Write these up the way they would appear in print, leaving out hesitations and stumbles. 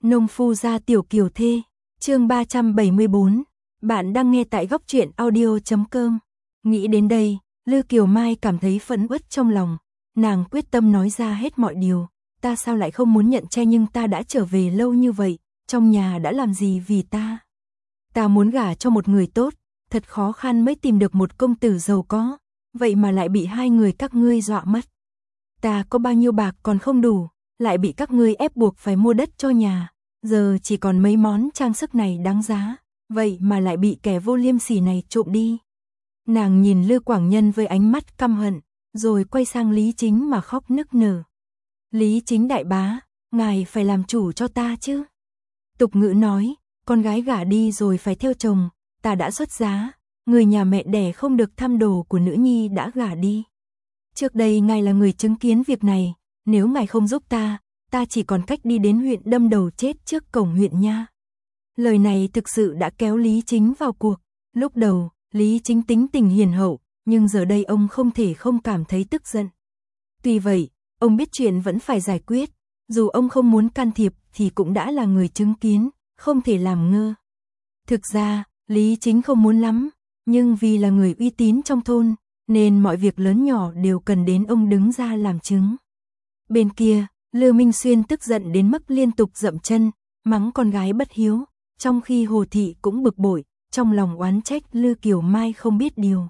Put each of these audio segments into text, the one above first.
Nông phu gia tiểu kiều thê, chương 374. Bạn đang nghe tại góc truyện audio.com. Nghĩ đến đây, Lư Kiều Mai cảm thấy phẫn uất trong lòng. Nàng quyết tâm nói ra hết mọi điều. Ta sao lại không muốn nhận che, nhưng ta đã trở về lâu như vậy, trong nhà đã làm gì vì ta? Ta muốn gả cho một người tốt, thật khó khăn mới tìm được một công tử giàu có, vậy mà lại bị hai người các ngươi dọa mất. Ta có bao nhiêu bạc còn không đủ, lại bị các ngươi ép buộc phải mua đất cho nhà, giờ chỉ còn mấy món trang sức này đáng giá, vậy mà lại bị kẻ vô liêm sỉ này trộm đi. Nàng nhìn Lư Quảng Nhân với ánh mắt căm hận, rồi quay sang Lý Chính mà khóc nức nở. Lý Chính đại bá, ngài phải làm chủ cho ta chứ. Tục ngữ nói, con gái gả đi rồi phải theo chồng, ta đã xuất giá, người nhà mẹ đẻ không được thăm đồ của nữ nhi đã gả đi. Trước đây ngài là người chứng kiến việc này, nếu ngài không giúp ta, ta chỉ còn cách đi đến huyện đâm đầu chết trước cổng huyện nha. Lời này thực sự đã kéo Lý Chính vào cuộc. Lúc đầu, Lý Chính tính tình hiền hậu, nhưng giờ đây ông không thể không cảm thấy tức giận. Tuy vậy, ông biết chuyện vẫn phải giải quyết, dù ông không muốn can thiệp thì cũng đã là người chứng kiến, không thể làm ngơ. Thực ra, Lý Chính không muốn lắm, nhưng vì là người uy tín trong thôn, nên mọi việc lớn nhỏ đều cần đến ông đứng ra làm chứng. Bên kia, Lư Minh Xuyên tức giận đến mức liên tục dậm chân, mắng con gái bất hiếu, trong khi Hồ Thị cũng bực bội, trong lòng oán trách Lư Kiều Mai không biết điều.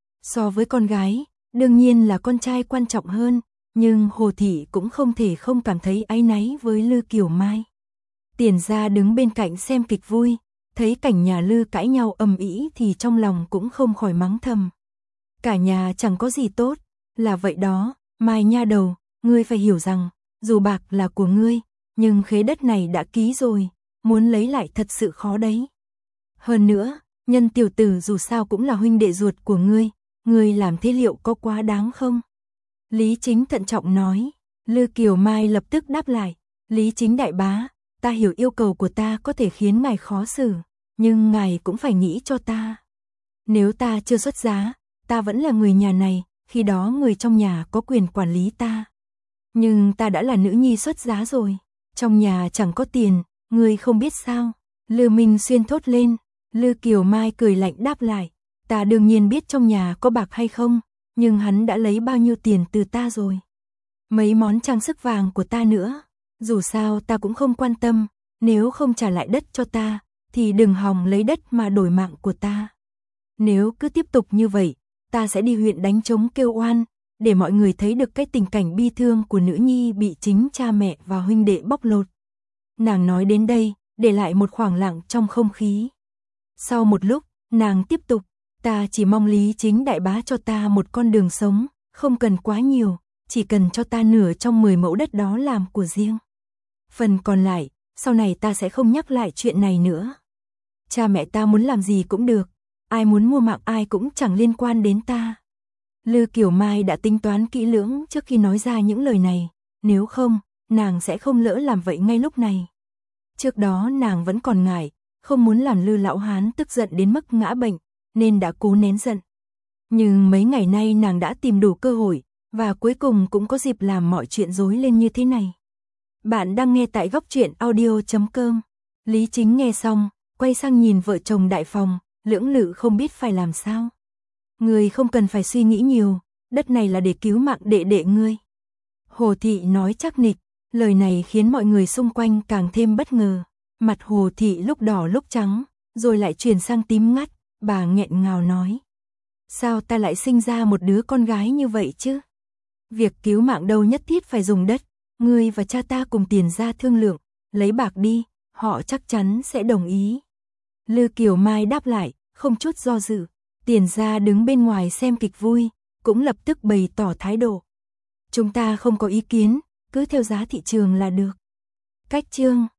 So với con gái, đương nhiên là con trai quan trọng hơn, nhưng Hồ Thị cũng không thể không cảm thấy áy náy với Lư Kiều Mai. Tiền gia đứng bên cạnh xem kịch vui, thấy cảnh nhà Lư cãi nhau ầm ĩ thì trong lòng cũng không khỏi mắng thầm. Cả nhà chẳng có gì tốt, là vậy đó, Mai nha đầu, ngươi phải hiểu rằng, dù bạc là của ngươi, nhưng khế đất này đã ký rồi, muốn lấy lại thật sự khó đấy. Hơn nữa, Nhân tiểu tử dù sao cũng là huynh đệ ruột của ngươi làm thế liệu có quá đáng không? Lý Chính thận trọng nói. Lư Kiều Mai lập tức đáp lại, Lý Chính đại bá, ta hiểu yêu cầu của ta có thể khiến ngài khó xử, nhưng ngài cũng phải nghĩ cho ta. Nếu ta chưa xuất giá, ta vẫn là người nhà này, khi đó người trong nhà có quyền quản lý ta. Nhưng ta đã là nữ nhi xuất giá rồi, trong nhà chẳng có tiền, ngươi không biết sao? Lư Minh Xuyên thốt lên. Lư Kiều Mai cười lạnh đáp lại, ta đương nhiên biết trong nhà có bạc hay không, nhưng hắn đã lấy bao nhiêu tiền từ ta rồi. Mấy món trang sức vàng của ta nữa, dù sao ta cũng không quan tâm, nếu không trả lại đất cho ta, thì đừng hòng lấy đất mà đổi mạng của ta. Nếu cứ tiếp tục như vậy, ta sẽ đi huyện đánh trống kêu oan, để mọi người thấy được cái tình cảnh bi thương của nữ nhi bị chính cha mẹ và huynh đệ bóc lột. Nàng nói đến đây, để lại một khoảng lặng trong không khí. Sau một lúc, nàng tiếp tục, ta chỉ mong Lý Chính đại bá cho ta một con đường sống, không cần quá nhiều, chỉ cần cho ta nửa trong 10 mẫu đất đó làm của riêng. Phần còn lại, sau này ta sẽ không nhắc lại chuyện này nữa. Cha mẹ ta muốn làm gì cũng được, ai muốn mua mạng ai cũng chẳng liên quan đến ta. Lư Kiều Mai đã tính toán kỹ lưỡng trước khi nói ra những lời này, nếu không, nàng sẽ không lỡ làm vậy ngay lúc này. Trước đó nàng vẫn còn ngại, không muốn làm Lư lão hán tức giận đến mức ngã bệnh, nên đã cố nén giận. Nhưng mấy ngày nay nàng đã tìm đủ cơ hội, và cuối cùng cũng có dịp làm mọi chuyện rối lên như thế này. Bạn đang nghe tại góc truyện audio.com. Lý Chính nghe xong, quay sang nhìn vợ chồng Đại Phòng, lưỡng lự không biết phải làm sao. Ngươi không cần phải suy nghĩ nhiều, đất này là để cứu mạng đệ đệ ngươi. Hồ Thị nói chắc nịch, lời này khiến mọi người xung quanh càng thêm bất ngờ. Mặt Hồ Thị lúc đỏ lúc trắng, rồi lại chuyển sang tím ngắt, bà nghẹn ngào nói. Sao ta lại sinh ra một đứa con gái như vậy chứ? Việc cứu mạng đâu nhất thiết phải dùng đất, ngươi và cha ta cùng tiền ra thương lượng, lấy bạc đi, họ chắc chắn sẽ đồng ý. Lư Kiều Mai đáp lại, không chút do dự. Tiền ra đứng bên ngoài xem kịch vui, cũng lập tức bày tỏ thái độ. Chúng ta không có ý kiến, cứ theo giá thị trường là được. Cách chương